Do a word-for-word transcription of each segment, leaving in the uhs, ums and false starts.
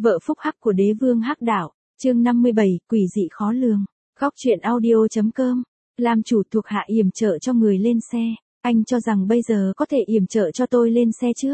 Vợ phúc hắc của đế vương hắc đạo, chương năm mươi bảy, quỷ dị khó lường. Góc truyện audio.com. Làm chủ thuộc hạ yểm trợ cho người lên xe, anh cho rằng bây giờ có thể yểm trợ cho tôi lên xe trước.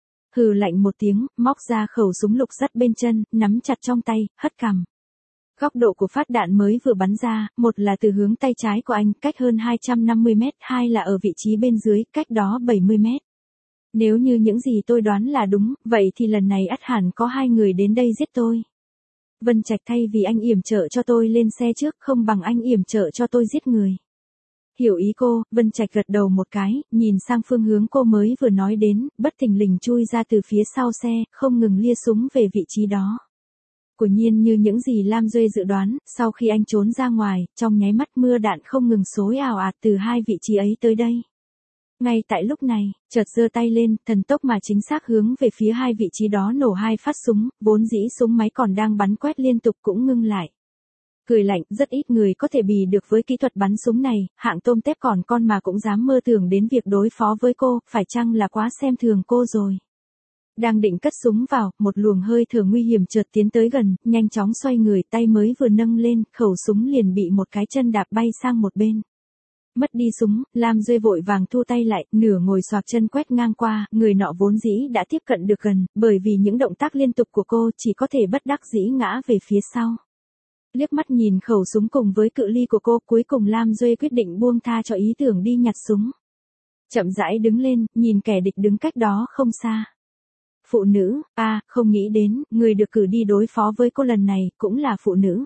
Hừ lạnh một tiếng, móc ra khẩu súng lục sắt bên chân, nắm chặt trong tay, hất cằm. Góc độ của phát đạn mới vừa bắn ra, một là từ hướng tay trái của anh, cách hơn hai trăm năm mươi mét, hai là ở vị trí bên dưới, cách đó bảy mươi mét. Nếu như những gì tôi đoán là đúng, vậy thì lần này ắt hẳn có hai người đến đây giết tôi. Vân Trạch thay vì anh yểm trợ cho tôi lên xe trước, không bằng anh yểm trợ cho tôi giết người. Hiểu ý cô, Vân Trạch gật đầu một cái, nhìn sang phương hướng cô mới vừa nói đến, bất thình lình chui ra từ phía sau xe, không ngừng lia súng về vị trí đó. Quả nhiên như những gì Lam Duê dự đoán, sau khi anh trốn ra ngoài, trong nháy mắt mưa đạn không ngừng xối ào ạt từ hai vị trí ấy tới đây. Ngay tại lúc này, chợt giơ tay lên, thần tốc mà chính xác hướng về phía hai vị trí đó nổ hai phát súng, vốn dĩ súng máy còn đang bắn quét liên tục cũng ngưng lại. Cười lạnh, rất ít người có thể bì được với kỹ thuật bắn súng này, hạng tôm tép còn con mà cũng dám mơ tưởng đến việc đối phó với cô, phải chăng là quá xem thường cô rồi. Đang định cất súng vào, một luồng hơi thở nguy hiểm chợt tiến tới gần, nhanh chóng xoay người, tay mới vừa nâng lên, khẩu súng liền bị một cái chân đạp bay sang một bên. Mất đi súng, Lam Duê vội vàng thu tay lại, nửa ngồi xoạc chân quét ngang qua, người nọ vốn dĩ đã tiếp cận được gần, bởi vì những động tác liên tục của cô chỉ có thể bất đắc dĩ ngã về phía sau. Liếc mắt nhìn khẩu súng cùng với cự ly của cô, cuối cùng Lam Duê quyết định buông tha cho ý tưởng đi nhặt súng. Chậm rãi đứng lên, nhìn kẻ địch đứng cách đó không xa. Phụ nữ, à, không nghĩ đến, người được cử đi đối phó với cô lần này, cũng là phụ nữ.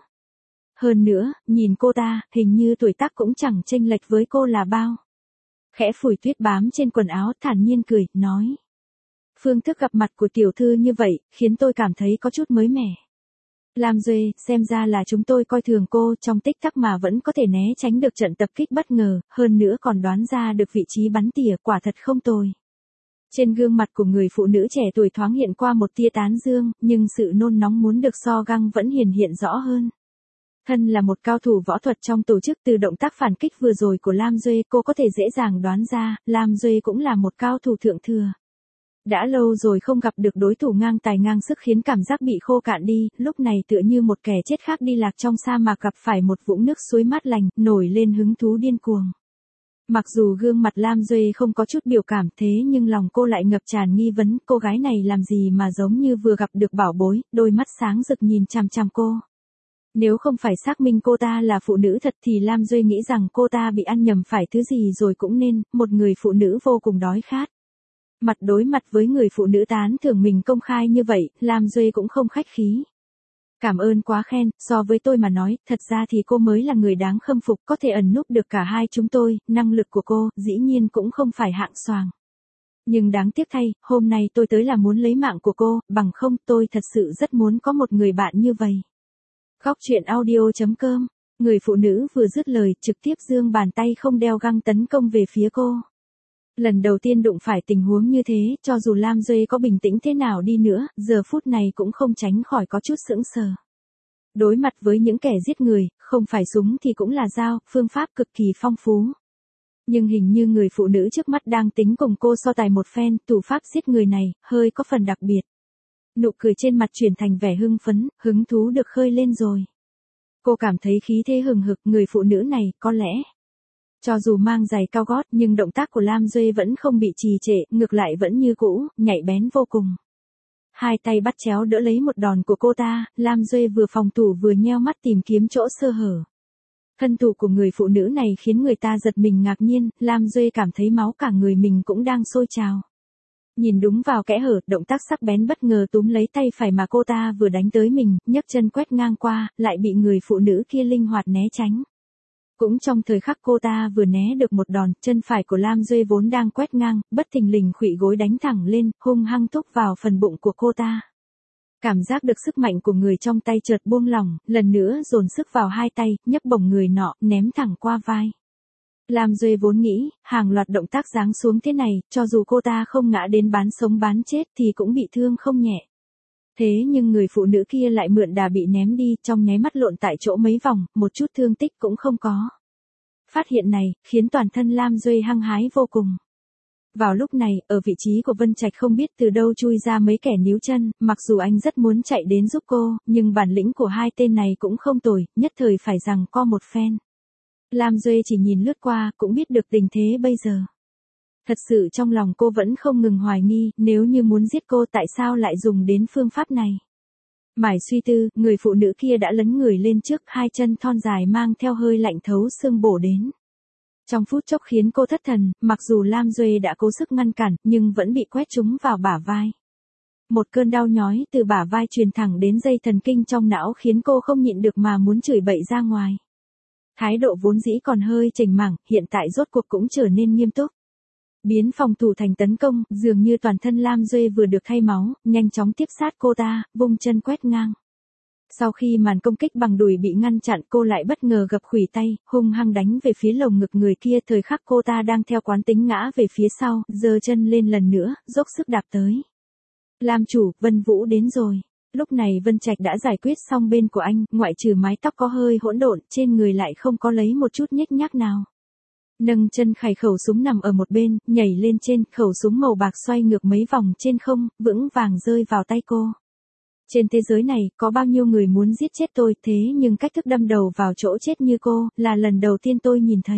Hơn nữa, nhìn cô ta, hình như tuổi tác cũng chẳng chênh lệch với cô là bao. Khẽ phủi tuyết bám trên quần áo, thản nhiên cười, nói. Phương thức gặp mặt của tiểu thư như vậy, khiến tôi cảm thấy có chút mới mẻ. Lam Duê, xem ra là chúng tôi coi thường cô, trong tích tắc mà vẫn có thể né tránh được trận tập kích bất ngờ, hơn nữa còn đoán ra được vị trí bắn tỉa, quả thật không tồi. Trên gương mặt của người phụ nữ trẻ tuổi thoáng hiện qua một tia tán dương, nhưng sự nôn nóng muốn được so găng vẫn hiển hiện rõ hơn. Thân là một cao thủ võ thuật trong tổ chức, từ động tác phản kích vừa rồi của Lam Duê, cô có thể dễ dàng đoán ra, Lam Duê cũng là một cao thủ thượng thừa. Đã lâu rồi không gặp được đối thủ ngang tài ngang sức khiến cảm giác bị khô cạn đi, lúc này tựa như một kẻ chết khác đi lạc trong sa mạc gặp phải một vũng nước suối mát lành, nổi lên hứng thú điên cuồng. Mặc dù gương mặt Lam Duê không có chút biểu cảm thế nhưng lòng cô lại ngập tràn nghi vấn, cô gái này làm gì mà giống như vừa gặp được bảo bối, đôi mắt sáng rực nhìn chằm chằm cô. Nếu không phải xác minh cô ta là phụ nữ thật thì Lam Duê nghĩ rằng cô ta bị ăn nhầm phải thứ gì rồi cũng nên, một người phụ nữ vô cùng đói khát. Mặt đối mặt với người phụ nữ tán thưởng mình công khai như vậy, Lam Duê cũng không khách khí. Cảm ơn quá khen, so với tôi mà nói, thật ra thì cô mới là người đáng khâm phục, có thể ẩn núp được cả hai chúng tôi, năng lực của cô, dĩ nhiên cũng không phải hạng xoàng. Nhưng đáng tiếc thay, hôm nay tôi tới là muốn lấy mạng của cô, bằng không tôi thật sự rất muốn có một người bạn như vậy. Góc truyện audio.com, người phụ nữ vừa dứt lời, trực tiếp giương bàn tay không đeo găng tấn công về phía cô. Lần đầu tiên đụng phải tình huống như thế, cho dù Lam Duê có bình tĩnh thế nào đi nữa, giờ phút này cũng không tránh khỏi có chút sững sờ. Đối mặt với những kẻ giết người, không phải súng thì cũng là dao, phương pháp cực kỳ phong phú. Nhưng hình như người phụ nữ trước mắt đang tính cùng cô so tài một phen, thủ pháp giết người này, hơi có phần đặc biệt. Nụ cười trên mặt chuyển thành vẻ hưng phấn, hứng thú được khơi lên rồi. Cô cảm thấy khí thế hừng hực, người phụ nữ này, có lẽ. Cho dù mang giày cao gót nhưng động tác của Lam Duê vẫn không bị trì trệ, ngược lại vẫn như cũ, nhạy bén vô cùng. Hai tay bắt chéo đỡ lấy một đòn của cô ta, Lam Duê vừa phòng thủ vừa nheo mắt tìm kiếm chỗ sơ hở. Thân thủ của người phụ nữ này khiến người ta giật mình ngạc nhiên, Lam Duê cảm thấy máu cả người mình cũng đang sôi trào. Nhìn đúng vào kẽ hở, động tác sắc bén bất ngờ túm lấy tay phải mà cô ta vừa đánh tới mình, nhấc chân quét ngang qua, lại bị người phụ nữ kia linh hoạt né tránh. Cũng trong thời khắc cô ta vừa né được một đòn, chân phải của Lam Duê vốn đang quét ngang, bất thình lình khuỵu gối đánh thẳng lên, hung hăng thúc vào phần bụng của cô ta. Cảm giác được sức mạnh của người trong tay chợt buông lỏng, lần nữa dồn sức vào hai tay, nhấc bổng người nọ, ném thẳng qua vai. Lam Duê vốn nghĩ, hàng loạt động tác giáng xuống thế này, cho dù cô ta không ngã đến bán sống bán chết thì cũng bị thương không nhẹ. Thế nhưng người phụ nữ kia lại mượn đà bị ném đi, trong nháy mắt lộn tại chỗ mấy vòng, một chút thương tích cũng không có. Phát hiện này, khiến toàn thân Lam Duê hăng hái vô cùng. Vào lúc này, ở vị trí của Vân Trạch không biết từ đâu chui ra mấy kẻ níu chân, mặc dù anh rất muốn chạy đến giúp cô, nhưng bản lĩnh của hai tên này cũng không tồi, nhất thời phải rằng co một phen. Lam Duệ chỉ nhìn lướt qua, cũng biết được tình thế bây giờ. Thật sự trong lòng cô vẫn không ngừng hoài nghi, nếu như muốn giết cô tại sao lại dùng đến phương pháp này. Mải suy tư, người phụ nữ kia đã lấn người lên trước, hai chân thon dài mang theo hơi lạnh thấu xương bổ đến. Trong phút chốc khiến cô thất thần, mặc dù Lam Duệ đã cố sức ngăn cản, nhưng vẫn bị quét trúng vào bả vai. Một cơn đau nhói từ bả vai truyền thẳng đến dây thần kinh trong não khiến cô không nhịn được mà muốn chửi bậy ra ngoài. Thái độ vốn dĩ còn hơi chểnh mảng, hiện tại rốt cuộc cũng trở nên nghiêm túc. Biến phòng thủ thành tấn công, dường như toàn thân Lam Duệ vừa được thay máu, nhanh chóng tiếp sát cô ta, vung chân quét ngang. Sau khi màn công kích bằng đùi bị ngăn chặn, cô lại bất ngờ gập khuỷu tay, hung hăng đánh về phía lồng ngực người kia. Thời khắc cô ta đang theo quán tính ngã về phía sau, giơ chân lên lần nữa, dốc sức đạp tới. Lam chủ, Vân Vũ đến rồi. Lúc này Vân Trạch đã giải quyết xong bên của anh, ngoại trừ mái tóc có hơi hỗn độn, trên người lại không có lấy một chút nhếch nhác nào. Nâng chân khải khẩu súng nằm ở một bên, nhảy lên trên, khẩu súng màu bạc xoay ngược mấy vòng trên không, vững vàng rơi vào tay cô. Trên thế giới này, có bao nhiêu người muốn giết chết tôi, thế nhưng cách thức đâm đầu vào chỗ chết như cô, là lần đầu tiên tôi nhìn thấy.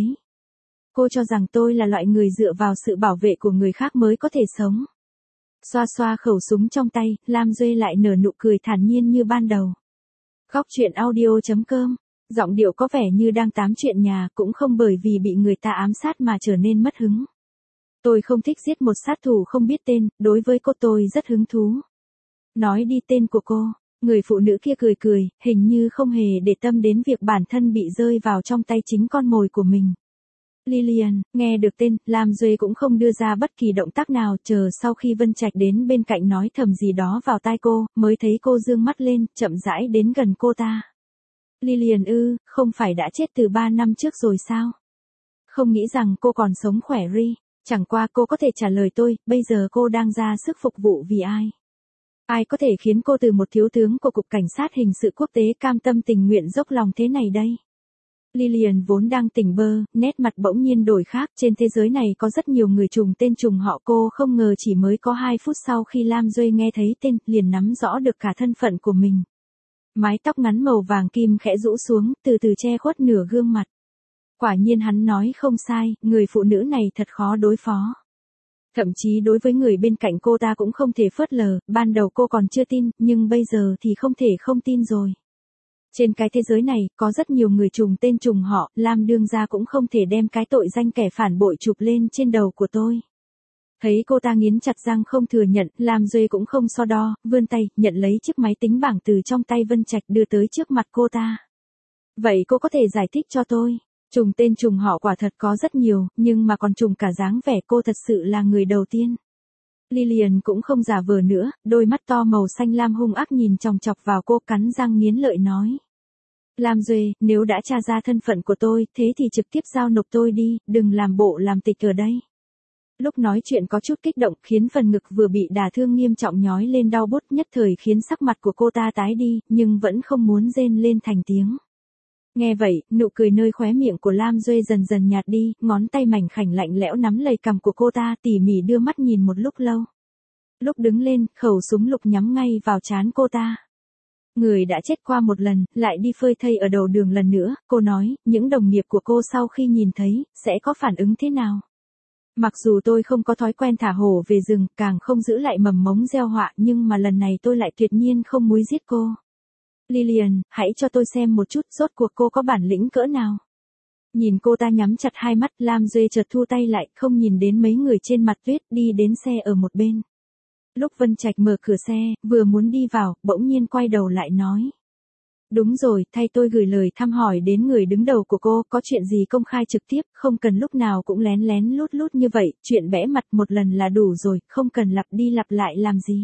Cô cho rằng tôi là loại người dựa vào sự bảo vệ của người khác mới có thể sống. Xoa xoa khẩu súng trong tay, Lam Duệ lại nở nụ cười thản nhiên như ban đầu. Góc truyện audio chấm com, giọng điệu có vẻ như đang tám chuyện nhà, cũng không bởi vì bị người ta ám sát mà trở nên mất hứng. Tôi không thích giết một sát thủ không biết tên, đối với cô tôi rất hứng thú. Nói đi tên của cô, người phụ nữ kia cười cười, hình như không hề để tâm đến việc bản thân bị rơi vào trong tay chính con mồi của mình. Lillian, nghe được tên, Lam Duệ cũng không đưa ra bất kỳ động tác nào, chờ sau khi Vân Trạch đến bên cạnh nói thầm gì đó vào tai cô, mới thấy cô dương mắt lên, chậm rãi đến gần cô ta. Lillian ư, không phải đã chết từ ba năm trước rồi sao? Không nghĩ rằng cô còn sống khỏe ri, chẳng qua cô có thể trả lời tôi, bây giờ cô đang ra sức phục vụ vì ai? Ai có thể khiến cô từ một thiếu tướng của Cục Cảnh sát Hình sự Quốc tế cam tâm tình nguyện dốc lòng thế này đây? Lillian vốn đang tỉnh bơ, nét mặt bỗng nhiên đổi khác, trên thế giới này có rất nhiều người trùng tên trùng họ, cô không ngờ chỉ mới có hai phút sau khi Lam Duệ nghe thấy tên, liền nắm rõ được cả thân phận của mình. Mái tóc ngắn màu vàng kim khẽ rũ xuống, từ từ che khuất nửa gương mặt. Quả nhiên hắn nói không sai, người phụ nữ này thật khó đối phó. Thậm chí đối với người bên cạnh cô ta cũng không thể phớt lờ, ban đầu cô còn chưa tin, nhưng bây giờ thì không thể không tin rồi. Trên cái thế giới này, có rất nhiều người trùng tên trùng họ, Lam đương gia cũng không thể đem cái tội danh kẻ phản bội chụp lên trên đầu của tôi. Thấy cô ta nghiến chặt răng không thừa nhận, Lam Duệ cũng không so đo, vươn tay, nhận lấy chiếc máy tính bảng từ trong tay Vân Trạch đưa tới trước mặt cô ta. Vậy cô có thể giải thích cho tôi? Trùng tên trùng họ quả thật có rất nhiều, nhưng mà còn trùng cả dáng vẻ, cô thật sự là người đầu tiên. Lillian cũng không giả vờ nữa, đôi mắt to màu xanh lam hung ác nhìn chòng chọc vào cô, cắn răng nghiến lợi nói. Lam Duệ, nếu đã tra ra thân phận của tôi, thế thì trực tiếp giao nộp tôi đi, đừng làm bộ làm tịch ở đây. Lúc nói chuyện có chút kích động, khiến phần ngực vừa bị đả thương nghiêm trọng nhói lên đau bút, nhất thời khiến sắc mặt của cô ta tái đi, nhưng vẫn không muốn rên lên thành tiếng. Nghe vậy, nụ cười nơi khóe miệng của Lam Duệ dần dần nhạt đi, ngón tay mảnh khảnh lạnh lẽo nắm lấy cằm của cô ta, tỉ mỉ đưa mắt nhìn một lúc lâu. Lúc đứng lên, khẩu súng lục nhắm ngay vào trán cô ta. Người đã chết qua một lần, lại đi phơi thây ở đầu đường lần nữa, cô nói, những đồng nghiệp của cô sau khi nhìn thấy, sẽ có phản ứng thế nào? Mặc dù tôi không có thói quen thả hổ về rừng, càng không giữ lại mầm mống gieo họa, nhưng mà lần này tôi lại tuyệt nhiên không muốn giết cô. Lillian, hãy cho tôi xem một chút, rốt cuộc cô có bản lĩnh cỡ nào. Nhìn cô ta nhắm chặt hai mắt, Lam Duệ chợt thu tay lại, không nhìn đến mấy người trên mặt tuyết, đi đến xe ở một bên. Lúc Vân Trạch mở cửa xe, vừa muốn đi vào, bỗng nhiên quay đầu lại nói. Đúng rồi, thay tôi gửi lời thăm hỏi đến người đứng đầu của cô, có chuyện gì công khai trực tiếp, không cần lúc nào cũng lén lén lút lút như vậy, chuyện bẽ mặt một lần là đủ rồi, không cần lặp đi lặp lại làm gì.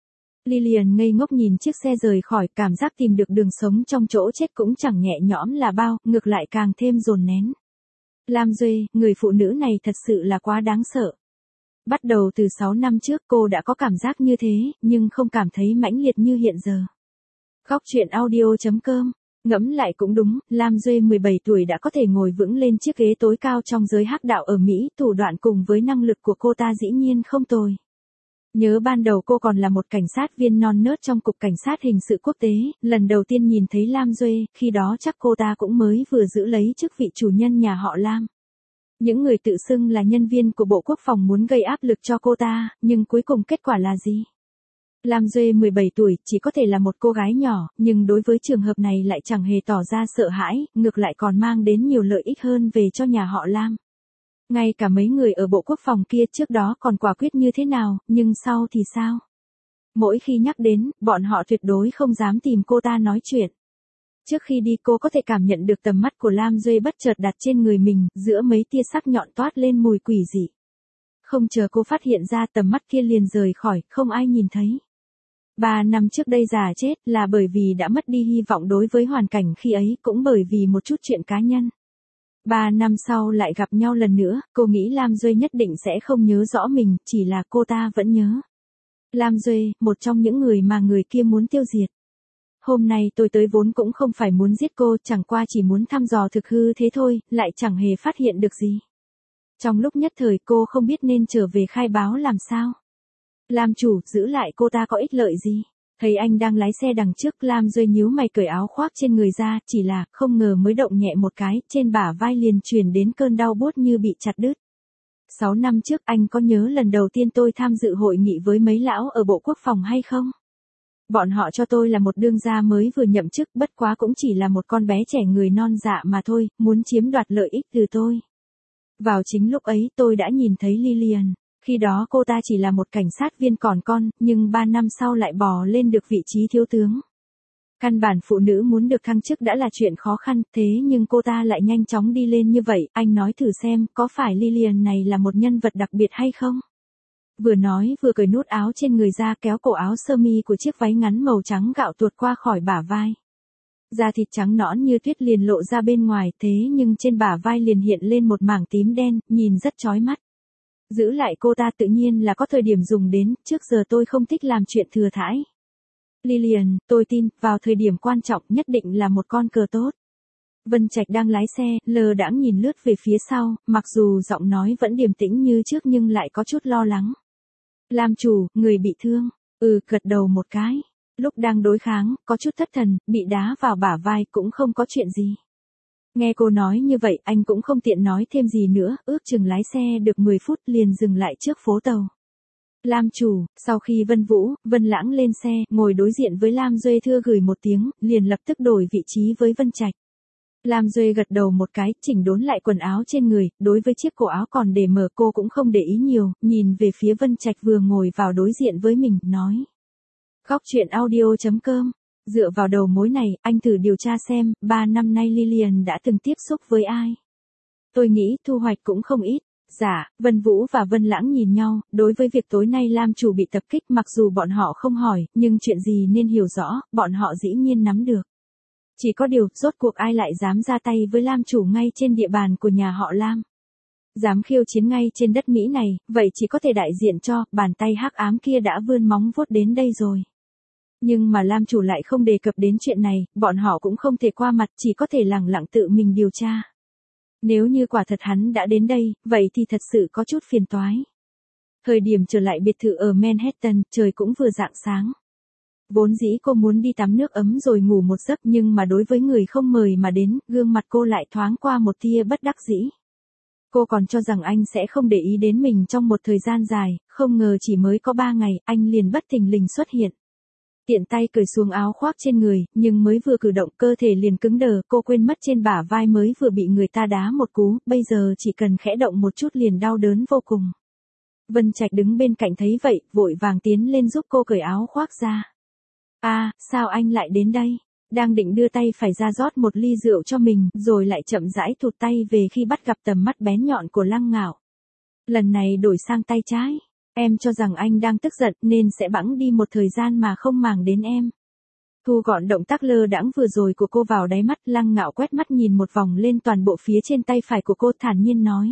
Lillian ngây ngốc nhìn chiếc xe rời khỏi, cảm giác tìm được đường sống trong chỗ chết cũng chẳng nhẹ nhõm là bao, ngược lại càng thêm dồn nén. Lam Duệ, người phụ nữ này thật sự là quá đáng sợ. Bắt đầu từ sáu năm trước cô đã có cảm giác như thế, nhưng không cảm thấy mãnh liệt như hiện giờ. Góc truyện audio chấm com Ngẫm lại cũng đúng, Lam Duê mười bảy tuổi đã có thể ngồi vững lên chiếc ghế tối cao trong giới hắc đạo ở Mỹ, thủ đoạn cùng với năng lực của cô ta dĩ nhiên không tồi. Nhớ ban đầu cô còn là một cảnh sát viên non nớt trong cục cảnh sát hình sự quốc tế, lần đầu tiên nhìn thấy Lam Duê, khi đó chắc cô ta cũng mới vừa giữ lấy chức vị chủ nhân nhà họ Lam. Những người tự xưng là nhân viên của Bộ Quốc phòng muốn gây áp lực cho cô ta, nhưng cuối cùng kết quả là gì? Lam Duê mười bảy tuổi, chỉ có thể là một cô gái nhỏ, nhưng đối với trường hợp này lại chẳng hề tỏ ra sợ hãi, ngược lại còn mang đến nhiều lợi ích hơn về cho nhà họ Lam. Ngay cả mấy người ở Bộ Quốc phòng kia trước đó còn quả quyết như thế nào, nhưng sau thì sao? Mỗi khi nhắc đến, bọn họ tuyệt đối không dám tìm cô ta nói chuyện. Trước khi đi cô có thể cảm nhận được tầm mắt của Lam Duê bất chợt đặt trên người mình, giữa mấy tia sắc nhọn toát lên mùi quỷ dị. Không chờ cô phát hiện ra tầm mắt kia liền rời khỏi, không ai nhìn thấy. Ba năm trước đây già chết là bởi vì đã mất đi hy vọng đối với hoàn cảnh khi ấy, cũng bởi vì một chút chuyện cá nhân. Ba năm sau lại gặp nhau lần nữa, cô nghĩ Lam Duê nhất định sẽ không nhớ rõ mình, chỉ là cô ta vẫn nhớ. Lam Duê, một trong những người mà người kia muốn tiêu diệt. Hôm nay tôi tới vốn cũng không phải muốn giết cô, chẳng qua chỉ muốn thăm dò thực hư thế thôi, lại chẳng hề phát hiện được gì. Trong lúc nhất thời cô không biết nên trở về khai báo làm sao. Lam chủ, giữ lại cô ta có ích lợi gì? Thấy anh đang lái xe đằng trước, Lam Duê nhíu mày cởi áo khoác trên người ra, chỉ là, không ngờ mới động nhẹ một cái, trên bả vai liền truyền đến cơn đau buốt như bị chặt đứt. Sáu năm trước anh có nhớ lần đầu tiên tôi tham dự hội nghị với mấy lão ở Bộ Quốc phòng hay không? Bọn họ cho tôi là một đương gia mới vừa nhậm chức, bất quá cũng chỉ là một con bé trẻ người non dạ mà thôi, muốn chiếm đoạt lợi ích từ tôi. Vào chính lúc ấy tôi đã nhìn thấy Lillian. Khi đó cô ta chỉ là một cảnh sát viên còn con, nhưng ba năm sau lại bò lên được vị trí thiếu tướng. Căn bản phụ nữ muốn được thăng chức đã là chuyện khó khăn, thế nhưng cô ta lại nhanh chóng đi lên như vậy, anh nói thử xem, có phải Lillian này là một nhân vật đặc biệt hay không? Vừa nói vừa cởi nút áo trên người ra, kéo cổ áo sơ mi của chiếc váy ngắn màu trắng gạo tuột qua khỏi bả vai. Da thịt trắng nõn như tuyết liền lộ ra bên ngoài, thế nhưng trên bả vai liền hiện lên một mảng tím đen, nhìn rất chói mắt. Giữ lại cô ta tự nhiên là có thời điểm dùng đến, trước giờ tôi không thích làm chuyện thừa thãi. Lillian, tôi tin, vào thời điểm quan trọng nhất định là một con cờ tốt. Vân Trạch đang lái xe, lờ đãng nhìn lướt về phía sau, mặc dù giọng nói vẫn điềm tĩnh như trước nhưng lại có chút lo lắng. Lam chủ, người bị thương, ừ, gật đầu một cái. Lúc đang đối kháng, có chút thất thần, bị đá vào bả vai cũng không có chuyện gì. Nghe cô nói như vậy, anh cũng không tiện nói thêm gì nữa, ước chừng lái xe được mười phút liền dừng lại trước phố tàu. Lam chủ, sau khi Vân Vũ, Vân Lãng lên xe, ngồi đối diện với Lam Duê thưa gửi một tiếng, liền lập tức đổi vị trí với Vân Trạch. Lam Duê gật đầu một cái, chỉnh đốn lại quần áo trên người, đối với chiếc cổ áo còn để mở cô cũng không để ý nhiều, nhìn về phía Vân Trạch vừa ngồi vào đối diện với mình, nói. Góc truyện audio chấm com. Dựa vào đầu mối này, anh thử điều tra xem, ba năm nay Lillian đã từng tiếp xúc với ai. Tôi nghĩ thu hoạch cũng không ít. Dạ, Vân Vũ và Vân Lãng nhìn nhau, đối với việc tối nay Lam chủ bị tập kích mặc dù bọn họ không hỏi, nhưng chuyện gì nên hiểu rõ, bọn họ dĩ nhiên nắm được. Chỉ có điều, rốt cuộc ai lại dám ra tay với Lam chủ ngay trên địa bàn của nhà họ Lam. Dám khiêu chiến ngay trên đất Mỹ này, vậy chỉ có thể đại diện cho, bàn tay hắc ám kia đã vươn móng vuốt đến đây rồi. Nhưng mà Lam chủ lại không đề cập đến chuyện này, bọn họ cũng không thể qua mặt, chỉ có thể lẳng lặng tự mình điều tra. Nếu như quả thật hắn đã đến đây, vậy thì thật sự có chút phiền toái. Thời điểm trở lại biệt thự ở Manhattan, trời cũng vừa rạng sáng. Vốn dĩ cô muốn đi tắm nước ấm rồi ngủ một giấc, nhưng mà đối với người không mời mà đến, gương mặt cô lại thoáng qua một tia bất đắc dĩ. Cô còn cho rằng anh sẽ không để ý đến mình trong một thời gian dài, không ngờ chỉ mới có ba ngày, anh liền bất thình lình xuất hiện. Tiện tay cởi xuống áo khoác trên người, nhưng mới vừa cử động cơ thể liền cứng đờ, cô quên mất trên bả vai mới vừa bị người ta đá một cú, bây giờ chỉ cần khẽ động một chút liền đau đớn vô cùng. Vân Trạch đứng bên cạnh thấy vậy, vội vàng tiến lên giúp cô cởi áo khoác ra. À, sao anh lại đến đây? Đang định đưa tay phải ra rót một ly rượu cho mình, rồi lại chậm rãi thụt tay về khi bắt gặp tầm mắt bén nhọn của Lăng Ngạo. Lần này đổi sang tay trái. Em cho rằng anh đang tức giận nên sẽ bẵng đi một thời gian mà không màng đến em. Thu gọn động tác lơ đãng vừa rồi của cô vào đáy mắt, Lăng Ngạo quét mắt nhìn một vòng lên toàn bộ phía trên tay phải của cô, thản nhiên nói.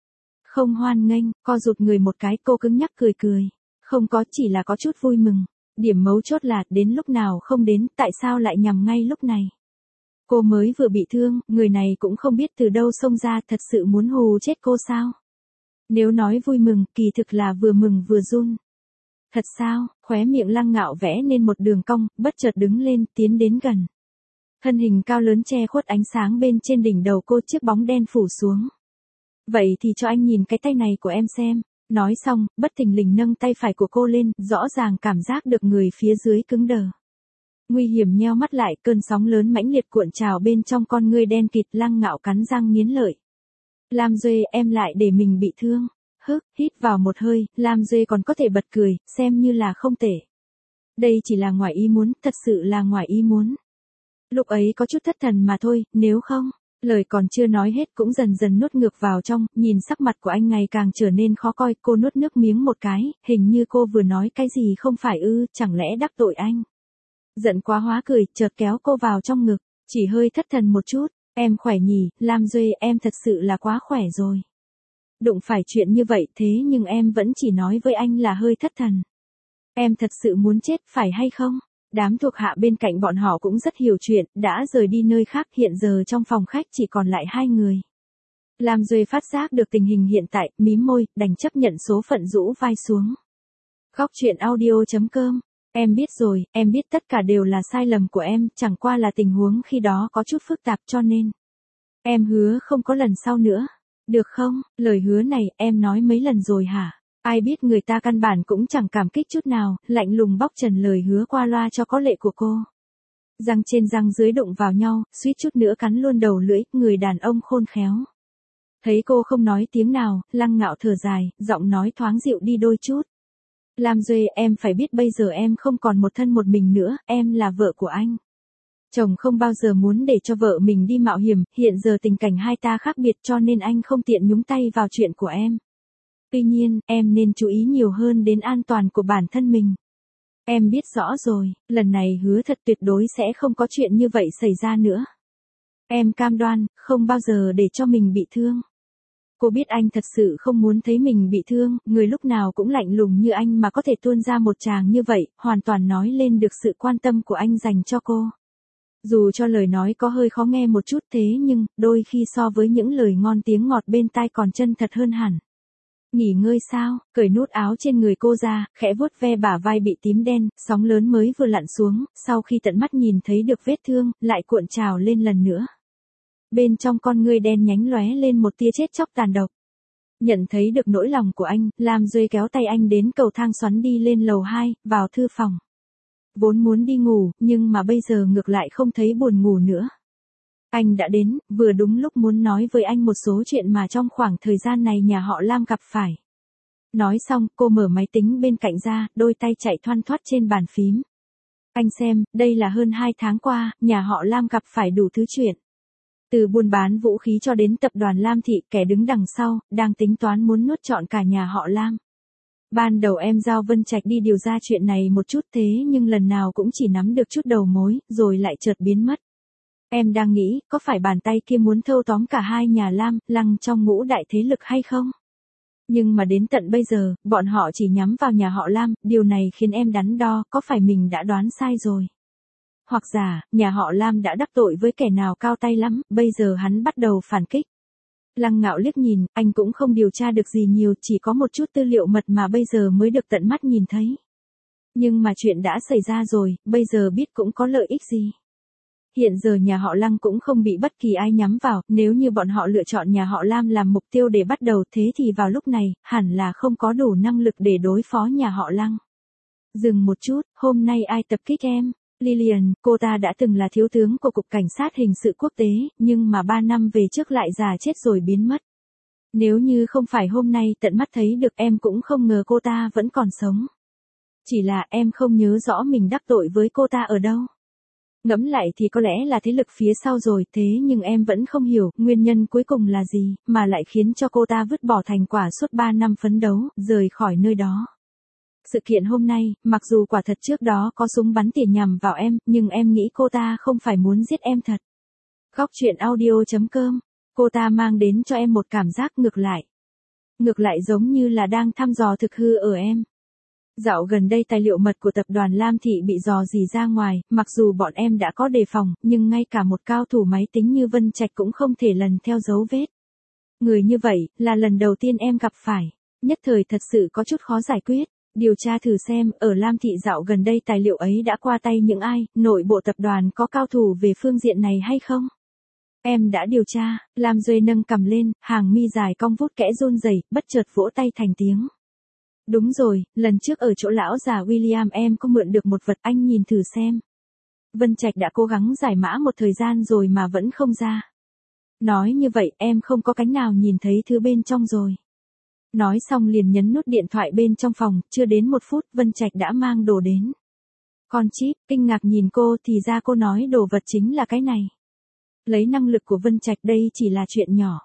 Không hoan nghênh, co rụt người một cái, cô cứng nhắc cười cười. Không có, chỉ là có chút vui mừng. Điểm mấu chốt là, đến lúc nào không đến, tại sao lại nhằm ngay lúc này. Cô mới vừa bị thương, người này cũng không biết từ đâu xông ra, thật sự muốn hù chết cô sao? Nếu nói vui mừng, kỳ thực là vừa mừng vừa run. Thật sao? Khóe miệng Lăng Ngạo vẽ nên một đường cong, bất chợt đứng lên, tiến đến gần. Thân hình cao lớn che khuất ánh sáng bên trên đỉnh đầu cô, chiếc bóng đen phủ xuống. Vậy thì cho anh nhìn cái tay này của em xem. Nói xong, bất thình lình nâng tay phải của cô lên, rõ ràng cảm giác được người phía dưới cứng đờ. Nguy hiểm nheo mắt lại, cơn sóng lớn mãnh liệt cuộn trào bên trong con ngươi đen kịt. Lăng Ngạo cắn răng nghiến lợi. Lam Duê, em lại để mình bị thương. Hức, hít vào một hơi, Lam Duê còn có thể bật cười, xem như là không tệ. Đây chỉ là ngoài ý muốn, thật sự là ngoài ý muốn. Lúc ấy có chút thất thần mà thôi, nếu không, lời còn chưa nói hết cũng dần dần nuốt ngược vào trong, nhìn sắc mặt của anh ngày càng trở nên khó coi, cô nuốt nước miếng một cái, hình như cô vừa nói cái gì không phải ư, chẳng lẽ đắc tội anh. Giận quá hóa cười, chợt kéo cô vào trong ngực, chỉ hơi thất thần một chút, em khỏe nhỉ, Lam Duê, em thật sự là quá khỏe rồi. Đụng phải chuyện như vậy thế nhưng em vẫn chỉ nói với anh là hơi thất thần. Em thật sự muốn chết phải hay không? Đám thuộc hạ bên cạnh bọn họ cũng rất hiểu chuyện, đã rời đi nơi khác, hiện giờ trong phòng khách chỉ còn lại hai người. Lam Duê phát giác được tình hình hiện tại, mím môi, đành chấp nhận số phận rũ vai xuống. Góc truyện audio chấm com. Em biết rồi, em biết tất cả đều là sai lầm của em, chẳng qua là tình huống khi đó có chút phức tạp cho nên. Em hứa không có lần sau nữa. Được không? Lời hứa này em nói mấy lần rồi hả? Ai biết người ta căn bản cũng chẳng cảm kích chút nào, lạnh lùng bóc trần lời hứa qua loa cho có lệ của cô. Răng trên răng dưới đụng vào nhau, suýt chút nữa cắn luôn đầu lưỡi, người đàn ông khôn khéo. Thấy cô không nói tiếng nào, Lăng Ngạo thở dài, giọng nói thoáng dịu đi đôi chút. Lam Duê, em phải biết bây giờ em không còn một thân một mình nữa, em là vợ của anh. Chồng không bao giờ muốn để cho vợ mình đi mạo hiểm, hiện giờ tình cảnh hai ta khác biệt cho nên anh không tiện nhúng tay vào chuyện của em. Tuy nhiên, em nên chú ý nhiều hơn đến an toàn của bản thân mình. Em biết rõ rồi, lần này hứa thật tuyệt đối sẽ không có chuyện như vậy xảy ra nữa. Em cam đoan, không bao giờ để cho mình bị thương. Cô biết anh thật sự không muốn thấy mình bị thương, người lúc nào cũng lạnh lùng như anh mà có thể tuôn ra một tràng như vậy, hoàn toàn nói lên được sự quan tâm của anh dành cho cô. Dù cho lời nói có hơi khó nghe một chút thế nhưng, đôi khi so với những lời ngon tiếng ngọt bên tai còn chân thật hơn hẳn. Nghỉ ngơi sao, cởi nút áo trên người cô ra, khẽ vuốt ve bả vai bị tím đen, sóng lớn mới vừa lặn xuống, sau khi tận mắt nhìn thấy được vết thương, lại cuộn trào lên lần nữa. Bên trong con ngươi đen nhánh lóe lên một tia chết chóc tàn độc. Nhận thấy được nỗi lòng của anh, Lam Duê kéo tay anh đến cầu thang xoắn đi lên lầu hai, vào thư phòng. Vốn muốn đi ngủ, nhưng mà bây giờ ngược lại không thấy buồn ngủ nữa. Anh đã đến, vừa đúng lúc muốn nói với anh một số chuyện mà trong khoảng thời gian này nhà họ Lam gặp phải. Nói xong, cô mở máy tính bên cạnh ra, đôi tay chạy thoăn thoắt trên bàn phím. Anh xem, đây là hơn hai tháng qua, nhà họ Lam gặp phải đủ thứ chuyện. Từ buôn bán vũ khí cho đến tập đoàn Lam Thị, kẻ đứng đằng sau, đang tính toán muốn nuốt trọn cả nhà họ Lam. Ban đầu em giao Vân Trạch đi điều ra chuyện này một chút thế nhưng lần nào cũng chỉ nắm được chút đầu mối, rồi lại chợt biến mất. Em đang nghĩ, có phải bàn tay kia muốn thâu tóm cả hai nhà Lam, Lăng trong ngũ đại thế lực hay không? Nhưng mà đến tận bây giờ, bọn họ chỉ nhắm vào nhà họ Lam, điều này khiến em đắn đo, có phải mình đã đoán sai rồi? Hoặc giả, nhà họ Lam đã đắc tội với kẻ nào cao tay lắm, bây giờ hắn bắt đầu phản kích. Lăng Ngạo liếc nhìn, anh cũng không điều tra được gì nhiều, chỉ có một chút tư liệu mật mà bây giờ mới được tận mắt nhìn thấy. Nhưng mà chuyện đã xảy ra rồi, bây giờ biết cũng có lợi ích gì. Hiện giờ nhà họ Lăng cũng không bị bất kỳ ai nhắm vào, nếu như bọn họ lựa chọn nhà họ Lam làm mục tiêu để bắt đầu thế thì vào lúc này, hẳn là không có đủ năng lực để đối phó nhà họ Lăng. Dừng một chút, hôm nay ai tập kích em? Lillian, cô ta đã từng là thiếu tướng của Cục Cảnh sát Hình sự Quốc tế, nhưng mà ba năm về trước lại già chết rồi biến mất. Nếu như không phải hôm nay tận mắt thấy được em cũng không ngờ cô ta vẫn còn sống. Chỉ là em không nhớ rõ mình đắc tội với cô ta ở đâu. Ngẫm lại thì có lẽ là thế lực phía sau rồi, thế nhưng em vẫn không hiểu nguyên nhân cuối cùng là gì, mà lại khiến cho cô ta vứt bỏ thành quả suốt ba năm phấn đấu, rời khỏi nơi đó. Sự kiện hôm nay, mặc dù quả thật trước đó có súng bắn tỉa nhằm vào em, nhưng em nghĩ cô ta không phải muốn giết em thật. Góc truyện audio chấm com, cô ta mang đến cho em một cảm giác ngược lại. Ngược lại giống như là đang thăm dò thực hư ở em. Dạo gần đây tài liệu mật của tập đoàn Lam Thị bị rò rỉ ra ngoài, mặc dù bọn em đã có đề phòng, nhưng ngay cả một cao thủ máy tính như Vân Trạch cũng không thể lần theo dấu vết. Người như vậy, là lần đầu tiên em gặp phải. Nhất thời thật sự có chút khó giải quyết. Điều tra thử xem, ở Lam Thị dạo gần đây tài liệu ấy đã qua tay những ai, nội bộ tập đoàn có cao thủ về phương diện này hay không? Em đã điều tra, Lam Duệ nâng cằm lên, hàng mi dài cong vút kẽ run rẩy, bất chợt vỗ tay thành tiếng. Đúng rồi, lần trước ở chỗ lão già William em có mượn được một vật, anh nhìn thử xem. Vân Trạch đã cố gắng giải mã một thời gian rồi mà vẫn không ra. Nói như vậy em không có cánh nào nhìn thấy thứ bên trong rồi. Nói xong liền nhấn nút điện thoại bên trong phòng, chưa đến một phút Vân Trạch đã mang đồ đến. Con chip, kinh ngạc nhìn cô thì ra cô nói đồ vật chính là cái này. Lấy năng lực của Vân Trạch đây chỉ là chuyện nhỏ.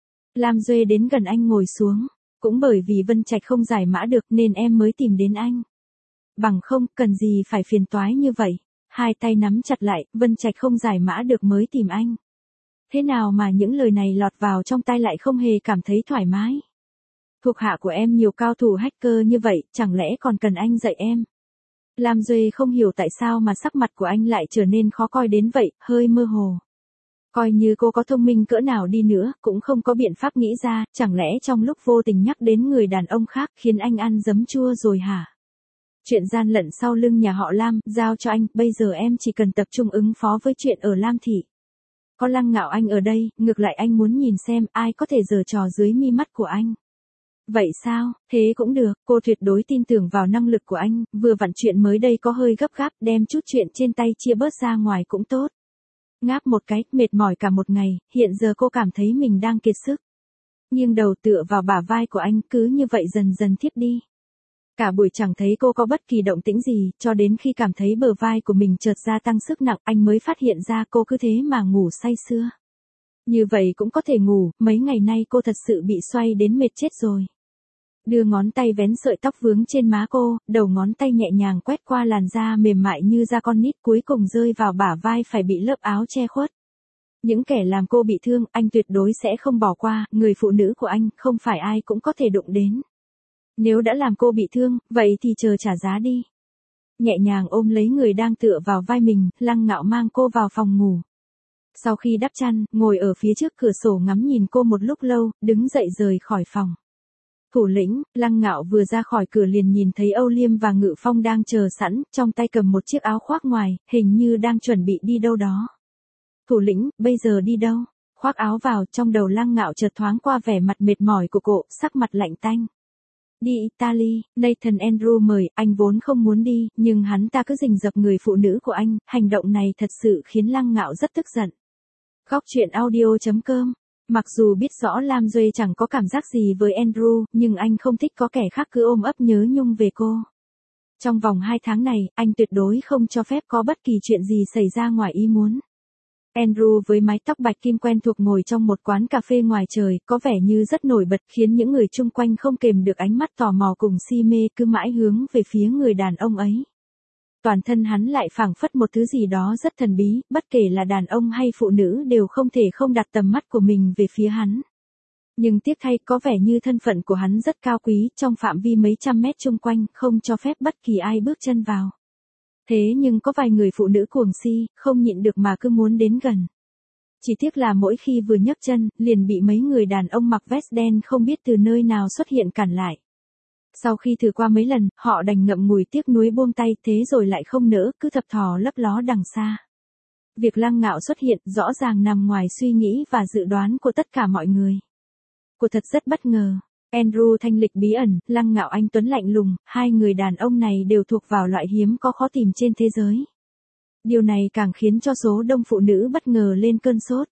Lam Duệ đến gần anh ngồi xuống. Cũng bởi vì Vân Trạch không giải mã được nên em mới tìm đến anh. Bằng không, cần gì phải phiền toái như vậy. Hai tay nắm chặt lại, Vân Trạch không giải mã được mới tìm anh. Thế nào mà những lời này lọt vào trong tai lại không hề cảm thấy thoải mái. Thuộc hạ của em nhiều cao thủ hacker như vậy, chẳng lẽ còn cần anh dạy em? Lam Duệ không hiểu tại sao mà sắc mặt của anh lại trở nên khó coi đến vậy, hơi mơ hồ. Coi như cô có thông minh cỡ nào đi nữa, cũng không có biện pháp nghĩ ra, chẳng lẽ trong lúc vô tình nhắc đến người đàn ông khác khiến anh ăn giấm chua rồi hả? Chuyện gian lận sau lưng nhà họ Lam, giao cho anh, bây giờ em chỉ cần tập trung ứng phó với chuyện ở Lam Thị. Có Lăng Ngạo Anh ở đây, ngược lại anh muốn nhìn xem ai có thể giở trò dưới mi mắt của anh. Vậy sao, thế cũng được, cô tuyệt đối tin tưởng vào năng lực của anh, vừa vặn chuyện mới đây có hơi gấp gáp, đem chút chuyện trên tay chia bớt ra ngoài cũng tốt. Ngáp một cái, mệt mỏi cả một ngày, hiện giờ cô cảm thấy mình đang kiệt sức. Nghiêng đầu tựa vào bả vai của anh, cứ như vậy dần dần thiếp đi. Cả buổi chẳng thấy cô có bất kỳ động tĩnh gì, cho đến khi cảm thấy bờ vai của mình chợt gia tăng sức nặng, anh mới phát hiện ra cô cứ thế mà ngủ say sưa. Như vậy cũng có thể ngủ, mấy ngày nay cô thật sự bị xoay đến mệt chết rồi. Đưa ngón tay vén sợi tóc vướng trên má cô, đầu ngón tay nhẹ nhàng quét qua làn da mềm mại như da con nít cuối cùng rơi vào bả vai phải bị lớp áo che khuất. Những kẻ làm cô bị thương, anh tuyệt đối sẽ không bỏ qua, người phụ nữ của anh, không phải ai cũng có thể đụng đến. Nếu đã làm cô bị thương, vậy thì chờ trả giá đi. Nhẹ nhàng ôm lấy người đang tựa vào vai mình, Lăng Ngạo mang cô vào phòng ngủ. Sau khi đắp chăn, ngồi ở phía trước cửa sổ ngắm nhìn cô một lúc lâu, đứng dậy rời khỏi phòng. Thủ lĩnh, Lăng Ngạo vừa ra khỏi cửa liền nhìn thấy Âu Liêm và Ngự Phong đang chờ sẵn, trong tay cầm một chiếc áo khoác ngoài, hình như đang chuẩn bị đi đâu đó. Thủ lĩnh, bây giờ đi đâu? Khoác áo vào, trong đầu Lăng Ngạo chợt thoáng qua vẻ mặt mệt mỏi của cô, sắc mặt lạnh tanh. Đi Italy, Nathan Andrew mời, anh vốn không muốn đi, nhưng hắn ta cứ rình rập người phụ nữ của anh, hành động này thật sự khiến Lăng Ngạo rất tức giận. Góc truyện audio chấm com. Mặc dù biết rõ Lam Duệ chẳng có cảm giác gì với Andrew, nhưng anh không thích có kẻ khác cứ ôm ấp nhớ nhung về cô. Trong vòng hai tháng này, anh tuyệt đối không cho phép có bất kỳ chuyện gì xảy ra ngoài ý muốn. Andrew với mái tóc bạch kim quen thuộc ngồi trong một quán cà phê ngoài trời, có vẻ như rất nổi bật khiến những người chung quanh không kềm được ánh mắt tò mò cùng si mê cứ mãi hướng về phía người đàn ông ấy. Toàn thân hắn lại phảng phất một thứ gì đó rất thần bí, bất kể là đàn ông hay phụ nữ đều không thể không đặt tầm mắt của mình về phía hắn. Nhưng tiếc thay có vẻ như thân phận của hắn rất cao quý, trong phạm vi mấy trăm mét chung quanh, không cho phép bất kỳ ai bước chân vào. Thế nhưng có vài người phụ nữ cuồng si, không nhịn được mà cứ muốn đến gần. Chỉ tiếc là mỗi khi vừa nhấc chân, liền bị mấy người đàn ông mặc vest đen không biết từ nơi nào xuất hiện cản lại. Sau khi thử qua mấy lần, họ đành ngậm ngùi tiếc nuối buông tay, thế rồi lại không nỡ, cứ thập thò lấp ló đằng xa. Việc Lăng Ngạo xuất hiện rõ ràng nằm ngoài suy nghĩ và dự đoán của tất cả mọi người. Cô thật rất bất ngờ. Andrew thanh lịch bí ẩn, Lăng Ngạo anh tuấn lạnh lùng, hai người đàn ông này đều thuộc vào loại hiếm có khó tìm trên thế giới. Điều này càng khiến cho số đông phụ nữ bất ngờ lên cơn sốt.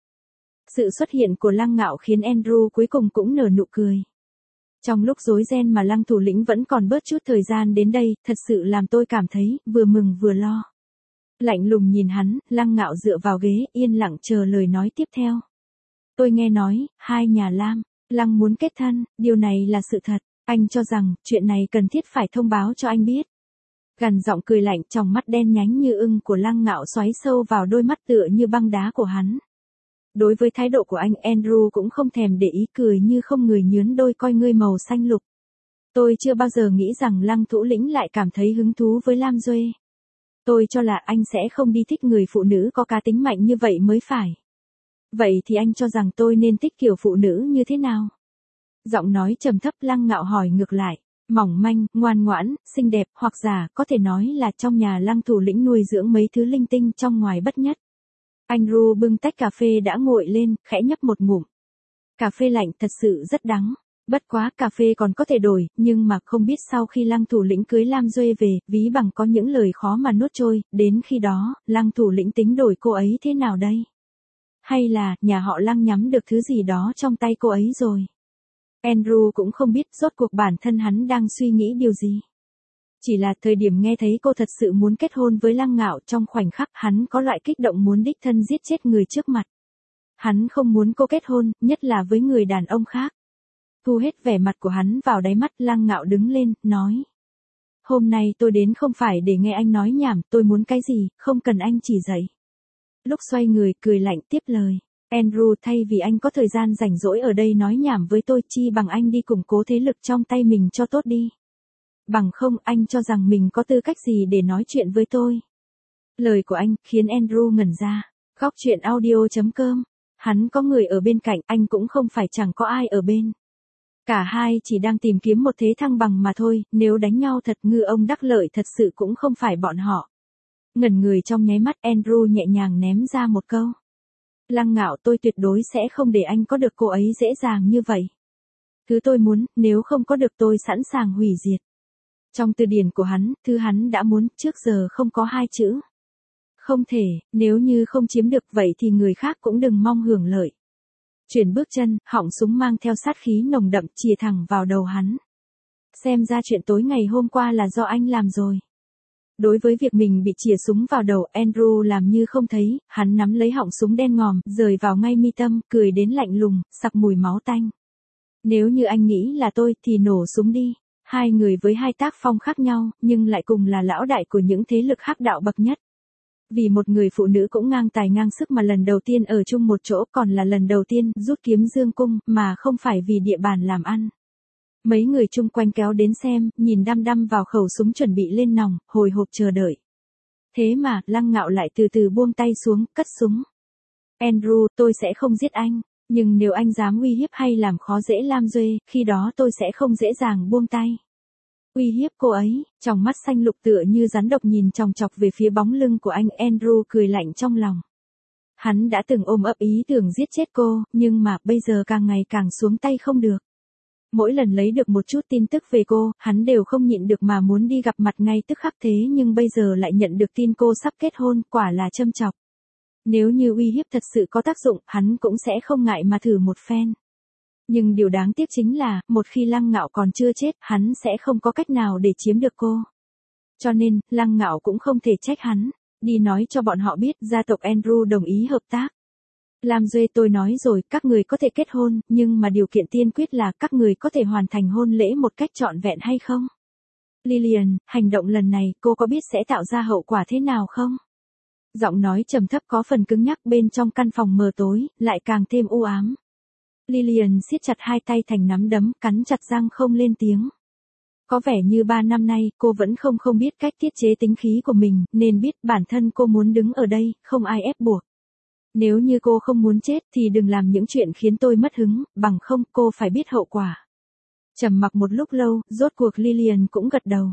Sự xuất hiện của Lăng Ngạo khiến Andrew cuối cùng cũng nở nụ cười. Trong lúc rối ren mà Lăng thủ lĩnh vẫn còn bớt chút thời gian đến đây, thật sự làm tôi cảm thấy, vừa mừng vừa lo. Lạnh lùng nhìn hắn, Lăng Ngạo dựa vào ghế, yên lặng chờ lời nói tiếp theo. Tôi nghe nói, hai nhà Lam, Lăng muốn kết thân, điều này là sự thật, anh cho rằng, chuyện này cần thiết phải thông báo cho anh biết. Gằn giọng cười lạnh, trong mắt đen nhánh như ưng của Lăng Ngạo xoáy sâu vào đôi mắt tựa như băng đá của hắn. Đối với thái độ của anh, Andrew cũng không thèm để ý, cười như không người nhướn đôi coi ngươi màu xanh lục. Tôi chưa bao giờ nghĩ rằng Lăng thủ lĩnh lại cảm thấy hứng thú với Lam Duê. Tôi cho là anh sẽ không đi thích người phụ nữ có cá tính mạnh như vậy mới phải. Vậy thì anh cho rằng tôi nên thích kiểu phụ nữ như thế nào? Giọng nói trầm thấp Lăng Ngạo hỏi ngược lại. Mỏng manh, ngoan ngoãn, xinh đẹp, hoặc giả có thể nói là trong nhà Lăng thủ lĩnh nuôi dưỡng mấy thứ linh tinh trong ngoài bất nhất. Andrew bưng tách cà phê đã nguội lên, khẽ nhấp một ngụm. Cà phê lạnh thật sự rất đắng. Bất quá cà phê còn có thể đổi, nhưng mà không biết sau khi Lăng thủ lĩnh cưới Lam Duê về, ví bằng có những lời khó mà nuốt trôi, đến khi đó, Lăng thủ lĩnh tính đổi cô ấy thế nào đây? Hay là, nhà họ Lăng nhắm được thứ gì đó trong tay cô ấy rồi? Andrew cũng không biết rốt cuộc bản thân hắn đang suy nghĩ điều gì. Chỉ là thời điểm nghe thấy cô thật sự muốn kết hôn với Lăng Ngạo, trong khoảnh khắc hắn có loại kích động muốn đích thân giết chết người trước mặt. Hắn không muốn cô kết hôn, nhất là với người đàn ông khác. Thu hết vẻ mặt của hắn vào đáy mắt, Lăng Ngạo đứng lên, nói. Hôm nay tôi đến không phải để nghe anh nói nhảm, tôi muốn cái gì, không cần anh chỉ dạy. Lúc xoay người, cười lạnh tiếp lời. Andrew, thay vì anh có thời gian rảnh rỗi ở đây nói nhảm với tôi, chi bằng anh đi củng cố thế lực trong tay mình cho tốt đi. Bằng không, anh cho rằng mình có tư cách gì để nói chuyện với tôi. Lời của anh khiến Andrew ngẩn ra. Góc chuyện audio chấm com. Hắn có người ở bên cạnh, anh cũng không phải chẳng có ai ở bên. Cả hai chỉ đang tìm kiếm một thế thăng bằng mà thôi, nếu đánh nhau thật ngư ông đắc lợi thật sự cũng không phải bọn họ. Ngẩn người trong nháy mắt, Andrew nhẹ nhàng ném ra một câu. Lăng Ngạo, tôi tuyệt đối sẽ không để anh có được cô ấy dễ dàng như vậy. Thứ tôi muốn, nếu không có được tôi sẵn sàng hủy diệt. Trong từ điển của hắn, thứ hắn đã muốn, trước giờ không có hai chữ. Không thể, nếu như không chiếm được vậy thì người khác cũng đừng mong hưởng lợi. Chuyển bước chân, họng súng mang theo sát khí nồng đậm chìa thẳng vào đầu hắn. Xem ra chuyện tối ngày hôm qua là do anh làm rồi. Đối với việc mình bị chìa súng vào đầu, Andrew làm như không thấy, hắn nắm lấy họng súng đen ngòm, rời vào ngay mi tâm, cười đến lạnh lùng, sặc mùi máu tanh. Nếu như anh nghĩ là tôi, thì nổ súng đi. Hai người với hai tác phong khác nhau, nhưng lại cùng là lão đại của những thế lực hắc đạo bậc nhất. Vì một người phụ nữ cũng ngang tài ngang sức mà lần đầu tiên ở chung một chỗ, còn là lần đầu tiên rút kiếm dương cung, mà không phải vì địa bàn làm ăn. Mấy người chung quanh kéo đến xem, nhìn đăm đăm vào khẩu súng chuẩn bị lên nòng, hồi hộp chờ đợi. Thế mà, Lăng Ngạo lại từ từ buông tay xuống, cất súng. Andrew, tôi sẽ không giết anh, nhưng nếu anh dám uy hiếp hay làm khó dễ Lam Duê, khi đó tôi sẽ không dễ dàng buông tay. Uy hiếp cô ấy, trong mắt xanh lục tựa như rắn độc nhìn chòng chọc về phía bóng lưng của anh. Andrew cười lạnh trong lòng. Hắn đã từng ôm ấp ý tưởng giết chết cô, nhưng mà bây giờ càng ngày càng xuống tay không được. Mỗi lần lấy được một chút tin tức về cô, hắn đều không nhịn được mà muốn đi gặp mặt ngay tức khắc, thế nhưng bây giờ lại nhận được tin cô sắp kết hôn, quả là châm chọc. Nếu như uy hiếp thật sự có tác dụng, hắn cũng sẽ không ngại mà thử một phen. Nhưng điều đáng tiếc chính là, một khi Lăng Ngạo còn chưa chết, hắn sẽ không có cách nào để chiếm được cô. Cho nên, Lăng Ngạo cũng không thể trách hắn, đi nói cho bọn họ biết gia tộc Andrew đồng ý hợp tác. Lam Duê, tôi nói rồi, các người có thể kết hôn, nhưng mà điều kiện tiên quyết là các người có thể hoàn thành hôn lễ một cách trọn vẹn hay không? Lillian, hành động lần này, cô có biết sẽ tạo ra hậu quả thế nào không? Giọng nói trầm thấp có phần cứng nhắc, bên trong căn phòng mờ tối, lại càng thêm u ám. Lillian siết chặt hai tay thành nắm đấm, cắn chặt răng không lên tiếng. Có vẻ như ba năm nay, cô vẫn không không biết cách tiết chế tính khí của mình, nên biết bản thân cô muốn đứng ở đây, không ai ép buộc. Nếu như cô không muốn chết thì đừng làm những chuyện khiến tôi mất hứng, bằng không cô phải biết hậu quả. Trầm mặc một lúc lâu, rốt cuộc Lillian cũng gật đầu.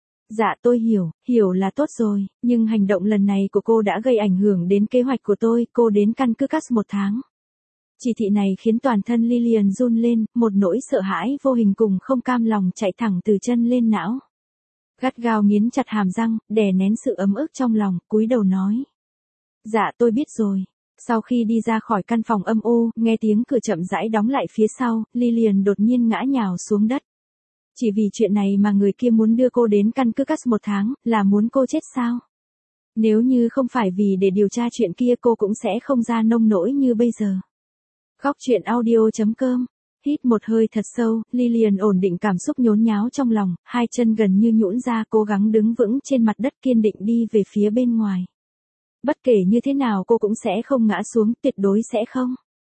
Dạ tôi hiểu, hiểu là tốt rồi, nhưng hành động lần này của cô đã gây ảnh hưởng đến kế hoạch của tôi, cô đến căn cứ Cass một tháng. Chỉ thị này khiến toàn thân Lillian run lên, một nỗi sợ hãi vô hình cùng không cam lòng chạy thẳng từ chân lên não. Gắt gao nghiến chặt hàm răng, đè nén sự ấm ức trong lòng, cúi đầu nói. Dạ tôi biết rồi. Sau khi đi ra khỏi căn phòng âm u, nghe tiếng cửa chậm rãi đóng lại phía sau, Lillian đột nhiên ngã nhào xuống đất. Chỉ vì chuyện này mà người kia muốn đưa cô đến căn cứ Cass một tháng, là muốn cô chết sao? Nếu như không phải vì để điều tra chuyện kia, cô cũng sẽ không ra nông nỗi như bây giờ. Góc chuyện audio chấm com. Hít một hơi thật sâu, Lillian ổn định cảm xúc nhốn nháo trong lòng, hai chân gần như nhũn ra, cố gắng đứng vững trên mặt đất, kiên định đi về phía bên ngoài. Bất kể như thế nào cô cũng sẽ không ngã xuống, tuyệt đối sẽ không.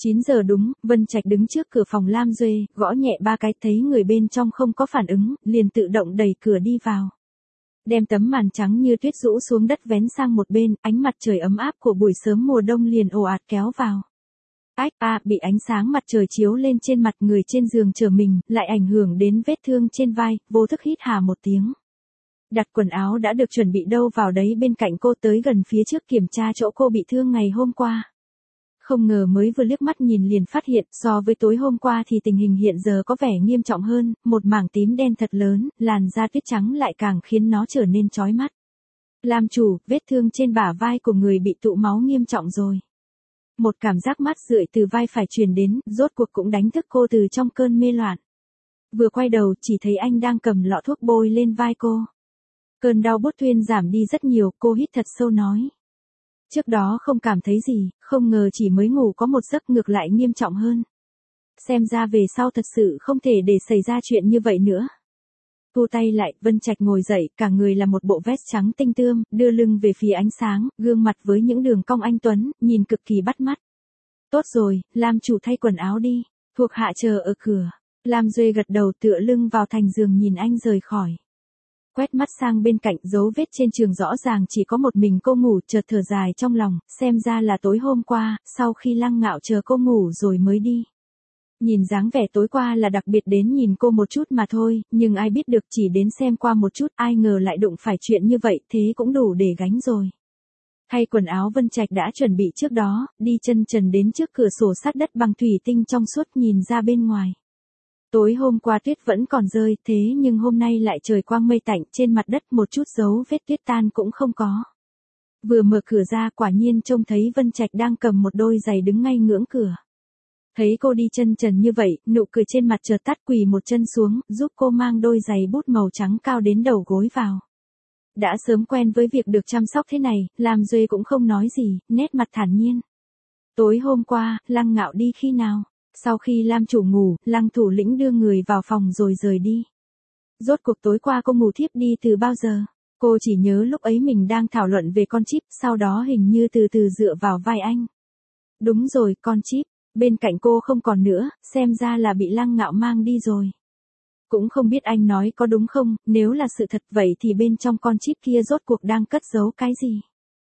chín giờ đúng, Vân Trạch đứng trước cửa phòng Lam Duê, gõ nhẹ ba cái, thấy người bên trong không có phản ứng, liền tự động đẩy cửa đi vào. Đem tấm màn trắng như tuyết rũ xuống đất vén sang một bên, ánh mặt trời ấm áp của buổi sớm mùa đông liền ồ ạt kéo vào. Ách a, bị ánh sáng mặt trời chiếu lên trên mặt, người trên giường trở mình, lại ảnh hưởng đến vết thương trên vai, vô thức hít hà một tiếng. Đặt quần áo đã được chuẩn bị đâu vào đấy bên cạnh cô, tới gần phía trước kiểm tra chỗ cô bị thương ngày hôm qua. Không ngờ mới vừa liếc mắt nhìn liền phát hiện, so với tối hôm qua thì tình hình hiện giờ có vẻ nghiêm trọng hơn, một mảng tím đen thật lớn, làn da tuyết trắng lại càng khiến nó trở nên chói mắt. Lam chủ, vết thương trên bả vai của người bị tụ máu nghiêm trọng rồi. Một cảm giác mát rượi từ vai phải truyền đến, rốt cuộc cũng đánh thức cô từ trong cơn mê loạn. Vừa quay đầu chỉ thấy anh đang cầm lọ thuốc bôi lên vai cô. Cơn đau buốt thuyên giảm đi rất nhiều, cô hít thật sâu nói. Trước đó không cảm thấy gì, không ngờ chỉ mới ngủ có một giấc ngược lại nghiêm trọng hơn. Xem ra về sau thật sự không thể để xảy ra chuyện như vậy nữa. Thu tay lại, Vân Trạch ngồi dậy, cả người là một bộ vest trắng tinh tươm, đưa lưng về phía ánh sáng, gương mặt với những đường cong anh tuấn, nhìn cực kỳ bắt mắt. Tốt rồi, Lam chủ thay quần áo đi, thuộc hạ chờ ở cửa. Lam Duê gật đầu tựa lưng vào thành giường nhìn anh rời khỏi. Quét mắt sang bên cạnh, dấu vết trên giường rõ ràng chỉ có một mình cô ngủ, chợt thở dài trong lòng, xem ra là tối hôm qua, sau khi Lăng Ngạo chờ cô ngủ rồi mới đi. Nhìn dáng vẻ tối qua là đặc biệt đến nhìn cô một chút mà thôi, nhưng ai biết được chỉ đến xem qua một chút, ai ngờ lại đụng phải chuyện như vậy, thế cũng đủ để gánh rồi. Thay quần áo Vân Trạch đã chuẩn bị trước đó, đi chân trần đến trước cửa sổ sắt đất bằng thủy tinh trong suốt nhìn ra bên ngoài. Tối hôm qua tuyết vẫn còn rơi, thế nhưng hôm nay lại trời quang mây tạnh, trên mặt đất một chút dấu vết tuyết tan cũng không có. Vừa mở cửa ra quả nhiên trông thấy Vân Trạch đang cầm một đôi giày đứng ngay ngưỡng cửa. Thấy cô đi chân trần như vậy, nụ cười trên mặt chợt tắt, quỳ một chân xuống, giúp cô mang đôi giày bút màu trắng cao đến đầu gối vào. Đã sớm quen với việc được chăm sóc thế này, Lam Duê cũng không nói gì, nét mặt thản nhiên. Tối hôm qua, Lăng Ngạo đi khi nào? Sau khi Lam chủ ngủ, Lăng thủ lĩnh đưa người vào phòng rồi rời đi. Rốt cuộc tối qua cô ngủ thiếp đi từ bao giờ? Cô chỉ nhớ lúc ấy mình đang thảo luận về con chip, sau đó hình như từ từ dựa vào vai anh. Đúng rồi, con chip. Bên cạnh cô không còn nữa, xem ra là bị Lăng Ngạo mang đi rồi. Cũng không biết anh nói có đúng không, nếu là sự thật vậy thì bên trong con chip kia rốt cuộc đang cất giấu cái gì?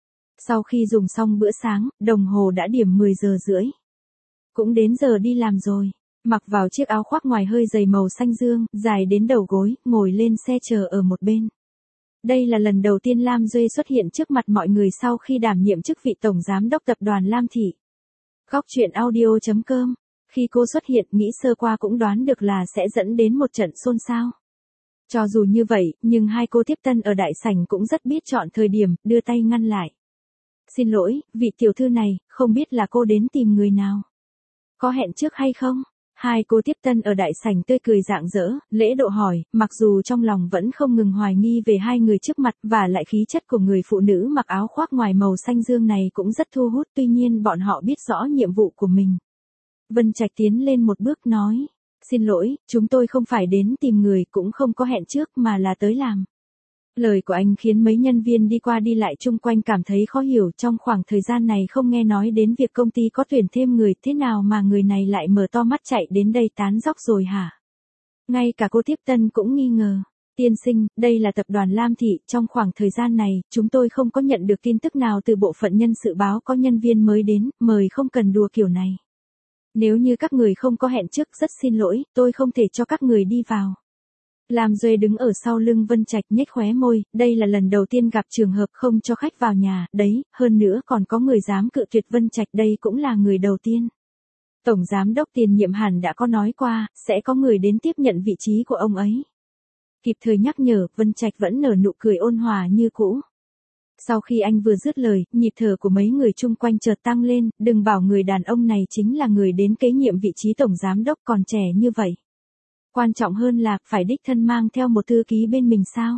Sau khi dùng xong bữa sáng, đồng hồ đã điểm mười giờ rưỡi. Cũng đến giờ đi làm rồi. Mặc vào chiếc áo khoác ngoài hơi dày màu xanh dương, dài đến đầu gối, ngồi lên xe chờ ở một bên. Đây là lần đầu tiên Lam Duê xuất hiện trước mặt mọi người sau khi đảm nhiệm chức vị tổng giám đốc tập đoàn Lam Thị. Góc truyện audio chấm com. Khi cô xuất hiện, nghĩ sơ qua cũng đoán được là sẽ dẫn đến một trận xôn xao. Cho dù như vậy, nhưng hai cô tiếp tân ở đại sảnh cũng rất biết chọn thời điểm, đưa tay ngăn lại. Xin lỗi, vị tiểu thư này, không biết là cô đến tìm người nào? Có hẹn trước hay không? Hai cô tiếp tân ở đại sảnh tươi cười rạng rỡ, lễ độ hỏi, mặc dù trong lòng vẫn không ngừng hoài nghi về hai người trước mặt, và lại khí chất của người phụ nữ mặc áo khoác ngoài màu xanh dương này cũng rất thu hút, tuy nhiên bọn họ biết rõ nhiệm vụ của mình. Vân Trạch tiến lên một bước nói, xin lỗi, chúng tôi không phải đến tìm người, cũng không có hẹn trước mà là tới làm. Lời của anh khiến mấy nhân viên đi qua đi lại chung quanh cảm thấy khó hiểu, trong khoảng thời gian này không nghe nói đến việc công ty có tuyển thêm người, thế nào mà người này lại mở to mắt chạy đến đây tán dóc rồi hả? Ngay cả cô tiếp tân cũng nghi ngờ. Tiên sinh, đây là tập đoàn Lam Thị, trong khoảng thời gian này, chúng tôi không có nhận được tin tức nào từ bộ phận nhân sự báo có nhân viên mới đến, mời không cần đùa kiểu này. Nếu như các người không có hẹn trước, rất xin lỗi, tôi không thể cho các người đi vào. Lam Duê đứng ở sau lưng Vân Trạch nhếch khóe môi, đây là lần đầu tiên gặp trường hợp không cho khách vào nhà, đấy, hơn nữa còn có người dám cự tuyệt Vân Trạch, đây cũng là người đầu tiên. Tổng giám đốc tiền nhiệm hẳn đã có nói qua, sẽ có người đến tiếp nhận vị trí của ông ấy. Kịp thời nhắc nhở, Vân Trạch vẫn nở nụ cười ôn hòa như cũ. Sau khi anh vừa dứt lời, nhịp thở của mấy người chung quanh chợt tăng lên, đừng bảo người đàn ông này chính là người đến kế nhiệm vị trí tổng giám đốc còn trẻ như vậy. Quan trọng hơn là, phải đích thân mang theo một thư ký bên mình sao?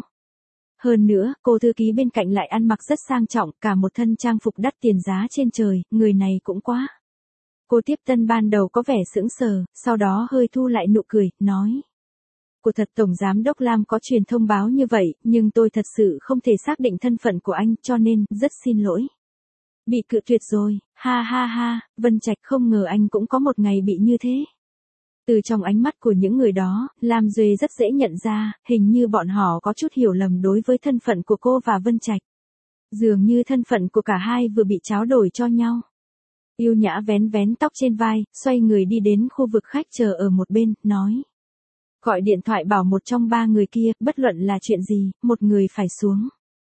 Hơn nữa, cô thư ký bên cạnh lại ăn mặc rất sang trọng, cả một thân trang phục đắt tiền giá trên trời, người này cũng quá. Cô tiếp tân ban đầu có vẻ sững sờ, sau đó hơi thu lại nụ cười, nói. Của thật tổng giám đốc Lam có truyền thông báo như vậy, nhưng tôi thật sự không thể xác định thân phận của anh, cho nên, rất xin lỗi. Bị cự tuyệt rồi, ha ha ha, Vân Trạch không ngờ anh cũng có một ngày bị như thế. Từ trong ánh mắt của những người đó, Lam Duệ rất dễ nhận ra, hình như bọn họ có chút hiểu lầm đối với thân phận của cô và Vân Trạch. Dường như thân phận của cả hai vừa bị tráo đổi cho nhau. Yêu nhã vén vén tóc trên vai, xoay người đi đến khu vực khách chờ ở một bên, nói. Gọi điện thoại bảo một trong ba người kia, bất luận là chuyện gì, một người phải xuống.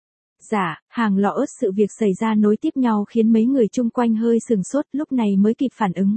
Dạ, hàng lọ ớt sự việc xảy ra nối tiếp nhau khiến mấy người chung quanh hơi sừng sốt, lúc này mới kịp phản ứng.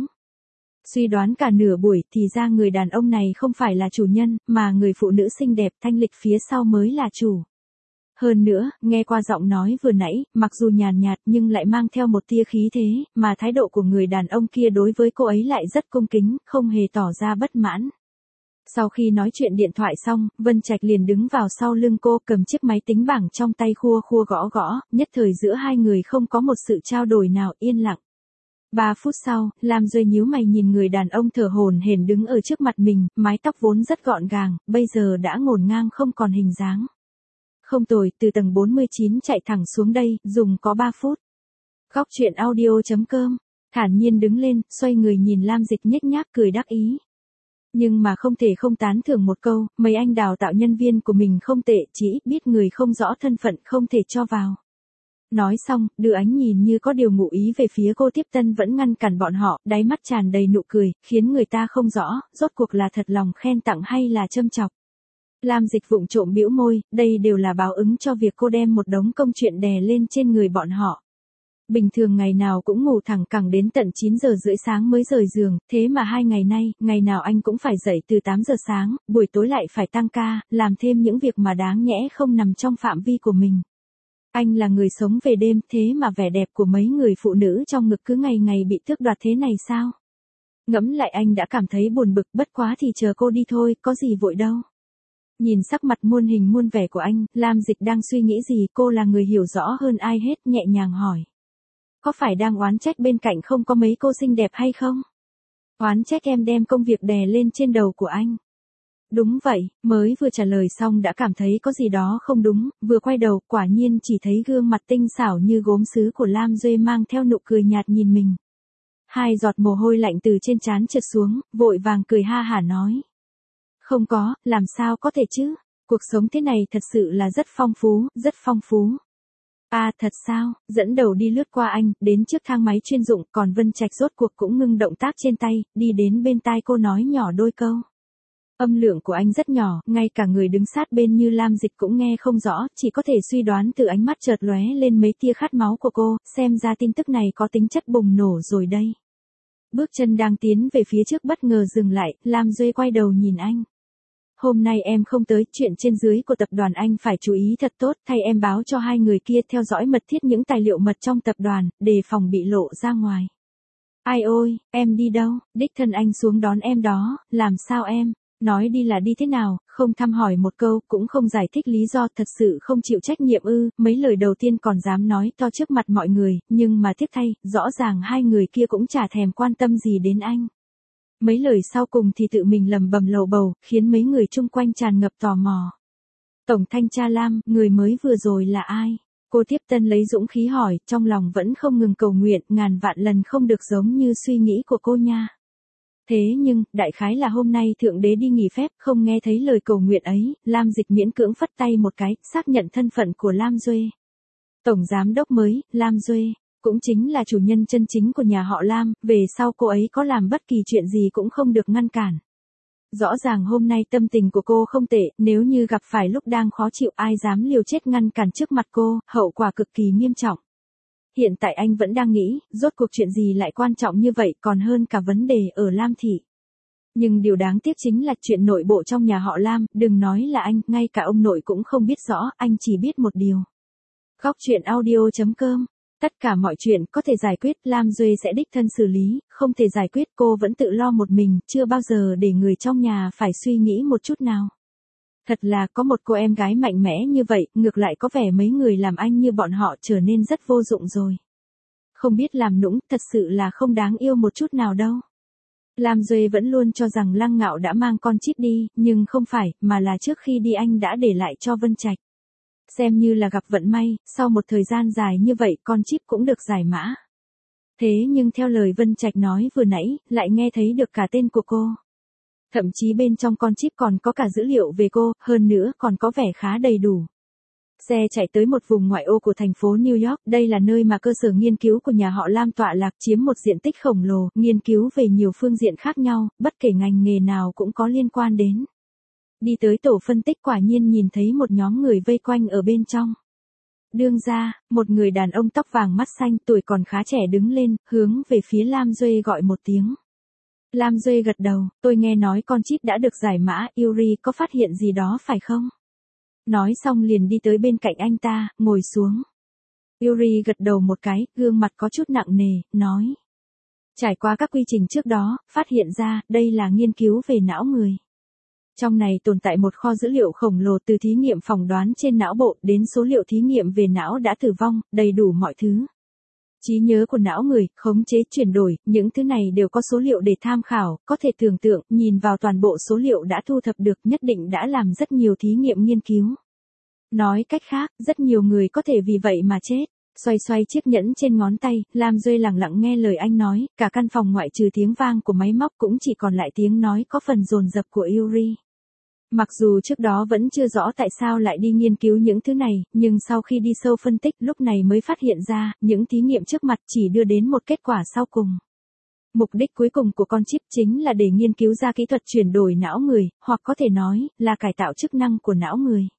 Suy đoán cả nửa buổi thì ra người đàn ông này không phải là chủ nhân, mà người phụ nữ xinh đẹp thanh lịch phía sau mới là chủ. Hơn nữa, nghe qua giọng nói vừa nãy, mặc dù nhàn nhạt nhưng lại mang theo một tia khí thế, mà thái độ của người đàn ông kia đối với cô ấy lại rất cung kính, không hề tỏ ra bất mãn. Sau khi nói chuyện điện thoại xong, Vân Trạch liền đứng vào sau lưng cô, cầm chiếc máy tính bảng trong tay khua khua gõ gõ, nhất thời giữa hai người không có một sự trao đổi nào, yên lặng. Ba phút sau, Lam Duệ nhíu mày nhìn người đàn ông thở hổn hển đứng ở trước mặt mình, mái tóc vốn rất gọn gàng, bây giờ đã ngổn ngang không còn hình dáng. Không tồi, từ tầng bốn mươi chín chạy thẳng xuống đây, dùng có ba phút. Góc truyện audio chấm com, thản nhiên đứng lên, xoay người nhìn Lam Dịch nhếch nhác cười đắc ý. Nhưng mà không thể không tán thưởng một câu, mấy anh đào tạo nhân viên của mình không tệ, chỉ biết người không rõ thân phận không thể cho vào. Nói xong, đưa ánh nhìn như có điều ngụ ý về phía cô tiếp tân vẫn ngăn cản bọn họ, đáy mắt tràn đầy nụ cười, khiến người ta không rõ, rốt cuộc là thật lòng khen tặng hay là châm chọc. Lam Dịch vụng trộm bĩu môi, đây đều là báo ứng cho việc cô đem một đống công chuyện đè lên trên người bọn họ. Bình thường ngày nào cũng ngủ thẳng cẳng đến tận chín giờ rưỡi sáng mới rời giường, thế mà hai ngày nay, ngày nào anh cũng phải dậy từ tám giờ sáng, buổi tối lại phải tăng ca, làm thêm những việc mà đáng nhẽ không nằm trong phạm vi của mình. Anh là người sống về đêm, thế mà vẻ đẹp của mấy người phụ nữ trong ngực cứ ngày ngày bị tước đoạt thế này sao? Ngẫm lại anh đã cảm thấy buồn bực, bất quá thì chờ cô đi thôi, có gì vội đâu. Nhìn sắc mặt muôn hình muôn vẻ của anh, Lam Dịch đang suy nghĩ gì, cô là người hiểu rõ hơn ai hết, nhẹ nhàng hỏi. Có phải đang oán trách bên cạnh không có mấy cô xinh đẹp hay không? Oán trách em đem công việc đè lên trên đầu của anh. Đúng vậy, mới vừa trả lời xong đã cảm thấy có gì đó không đúng, vừa quay đầu quả nhiên chỉ thấy gương mặt tinh xảo như gốm sứ của Lam Duệ mang theo nụ cười nhạt nhìn mình. Hai giọt mồ hôi lạnh từ trên trán trượt xuống, vội vàng cười ha hả nói. Không có, làm sao có thể chứ, cuộc sống thế này thật sự là rất phong phú, rất phong phú. À thật sao, dẫn đầu đi lướt qua anh, đến trước thang máy chuyên dụng, còn Vân Trạch rốt cuộc cũng ngưng động tác trên tay, đi đến bên tai cô nói nhỏ đôi câu. Âm lượng của anh rất nhỏ, ngay cả người đứng sát bên như Lam Dịch cũng nghe không rõ, chỉ có thể suy đoán từ ánh mắt chợt lóe lên mấy tia khát máu của cô, xem ra tin tức này có tính chất bùng nổ rồi đây. Bước chân đang tiến về phía trước bất ngờ dừng lại, Lam Duệ quay đầu nhìn anh. Hôm nay em không tới, chuyện trên dưới của tập đoàn anh phải chú ý thật tốt, thay em báo cho hai người kia theo dõi mật thiết những tài liệu mật trong tập đoàn, đề phòng bị lộ ra ngoài. Ai ôi, em đi đâu, đích thân anh xuống đón em đó, làm sao em, nói đi là đi thế nào, không thăm hỏi một câu, cũng không giải thích lý do, thật sự không chịu trách nhiệm ư, mấy lời đầu tiên còn dám nói to trước mặt mọi người, nhưng mà tiếc thay, rõ ràng hai người kia cũng chả thèm quan tâm gì đến anh. Mấy lời sau cùng thì tự mình lầm bầm lầu bầu, khiến mấy người chung quanh tràn ngập tò mò. Tổng thanh tra Lam, người mới vừa rồi là ai? Cô tiếp tân lấy dũng khí hỏi, trong lòng vẫn không ngừng cầu nguyện, ngàn vạn lần không được giống như suy nghĩ của cô nha. Thế nhưng, đại khái là hôm nay Thượng Đế đi nghỉ phép, không nghe thấy lời cầu nguyện ấy, Lam Dịch miễn cưỡng phất tay một cái, xác nhận thân phận của Lam Duệ. Tổng giám đốc mới, Lam Duệ. Cũng chính là chủ nhân chân chính của nhà họ Lam, về sau cô ấy có làm bất kỳ chuyện gì cũng không được ngăn cản. Rõ ràng hôm nay tâm tình của cô không tệ, nếu như gặp phải lúc đang khó chịu ai dám liều chết ngăn cản trước mặt cô, hậu quả cực kỳ nghiêm trọng. Hiện tại anh vẫn đang nghĩ, rốt cuộc chuyện gì lại quan trọng như vậy còn hơn cả vấn đề ở Lam Thị. Nhưng điều đáng tiếc chính là chuyện nội bộ trong nhà họ Lam, đừng nói là anh, ngay cả ông nội cũng không biết rõ, anh chỉ biết một điều. Góc truyện audio chấm com. Tất cả mọi chuyện có thể giải quyết, Lam Duệ sẽ đích thân xử lý, không thể giải quyết cô vẫn tự lo một mình, chưa bao giờ để người trong nhà phải suy nghĩ một chút nào. Thật là có một cô em gái mạnh mẽ như vậy, ngược lại có vẻ mấy người làm anh như bọn họ trở nên rất vô dụng rồi. Không biết làm nũng, thật sự là không đáng yêu một chút nào đâu. Lam Duệ vẫn luôn cho rằng Lăng Ngạo đã mang con chip đi, nhưng không phải, mà là trước khi đi anh đã để lại cho Vân Trạch. Xem như là gặp vận may, sau một thời gian dài như vậy con chip cũng được giải mã. Thế nhưng theo lời Vân Trạch nói vừa nãy, lại nghe thấy được cả tên của cô. Thậm chí bên trong con chip còn có cả dữ liệu về cô, hơn nữa còn có vẻ khá đầy đủ. Xe chạy tới một vùng ngoại ô của thành phố New York, đây là nơi mà cơ sở nghiên cứu của nhà họ Lam tọa lạc, chiếm một diện tích khổng lồ, nghiên cứu về nhiều phương diện khác nhau, bất kể ngành nghề nào cũng có liên quan đến. Đi tới tổ phân tích quả nhiên nhìn thấy một nhóm người vây quanh ở bên trong. Đương ra, một người đàn ông tóc vàng mắt xanh tuổi còn khá trẻ đứng lên, hướng về phía Lam Duệ gọi một tiếng. Lam Duệ gật đầu, tôi nghe nói con chip đã được giải mã, Yuri có phát hiện gì đó phải không? Nói xong liền đi tới bên cạnh anh ta, ngồi xuống. Yuri gật đầu một cái, gương mặt có chút nặng nề, nói. Trải qua các quy trình trước đó, phát hiện ra, đây là nghiên cứu về não người. Trong này tồn tại một kho dữ liệu khổng lồ từ thí nghiệm phỏng đoán trên não bộ đến số liệu thí nghiệm về não đã tử vong, đầy đủ mọi thứ. Trí nhớ của não người, khống chế chuyển đổi, những thứ này đều có số liệu để tham khảo, có thể tưởng tượng, nhìn vào toàn bộ số liệu đã thu thập được nhất định đã làm rất nhiều thí nghiệm nghiên cứu. Nói cách khác, rất nhiều người có thể vì vậy mà chết. Xoay xoay chiếc nhẫn trên ngón tay, Lam Duệ lặng lặng nghe lời anh nói, cả căn phòng ngoại trừ tiếng vang của máy móc cũng chỉ còn lại tiếng nói có phần dồn dập của Yuri. Mặc dù trước đó vẫn chưa rõ tại sao lại đi nghiên cứu những thứ này, nhưng sau khi đi sâu phân tích lúc này mới phát hiện ra, những thí nghiệm trước mặt chỉ đưa đến một kết quả sau cùng. Mục đích cuối cùng của con chip chính là để nghiên cứu ra kỹ thuật chuyển đổi não người, hoặc có thể nói, là cải tạo chức năng của não người.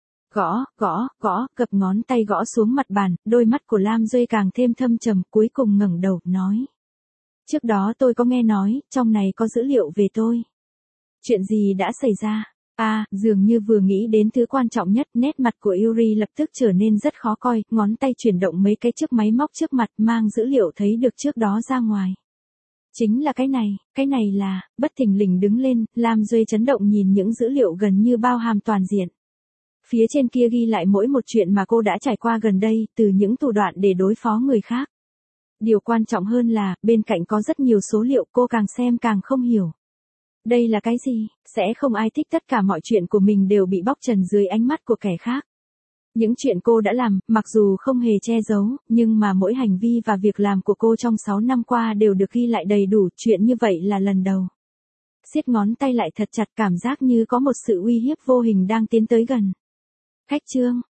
Gõ, gõ, gõ, gập ngón tay gõ xuống mặt bàn, đôi mắt của Lam Duệ càng thêm thâm trầm, cuối cùng ngẩng đầu, nói. Trước đó tôi có nghe nói, trong này có dữ liệu về tôi. Chuyện gì đã xảy ra? À, dường như vừa nghĩ đến thứ quan trọng nhất, nét mặt của Yuri lập tức trở nên rất khó coi, ngón tay chuyển động mấy cái chiếc máy móc trước mặt mang dữ liệu thấy được trước đó ra ngoài. Chính là cái này, cái này là, bất thình lình đứng lên, Lam Duệ chấn động nhìn những dữ liệu gần như bao hàm toàn diện. Phía trên kia ghi lại mỗi một chuyện mà cô đã trải qua gần đây, từ những thủ đoạn để đối phó người khác. Điều quan trọng hơn là, bên cạnh có rất nhiều số liệu cô càng xem càng không hiểu. Đây là cái gì? Sẽ không ai thích tất cả mọi chuyện của mình đều bị bóc trần dưới ánh mắt của kẻ khác. Những chuyện cô đã làm, mặc dù không hề che giấu, nhưng mà mỗi hành vi và việc làm của cô trong sáu năm qua đều được ghi lại đầy đủ, chuyện như vậy là lần đầu. Siết ngón tay lại thật chặt, cảm giác như có một sự uy hiếp vô hình đang tiến tới gần. Khách trương,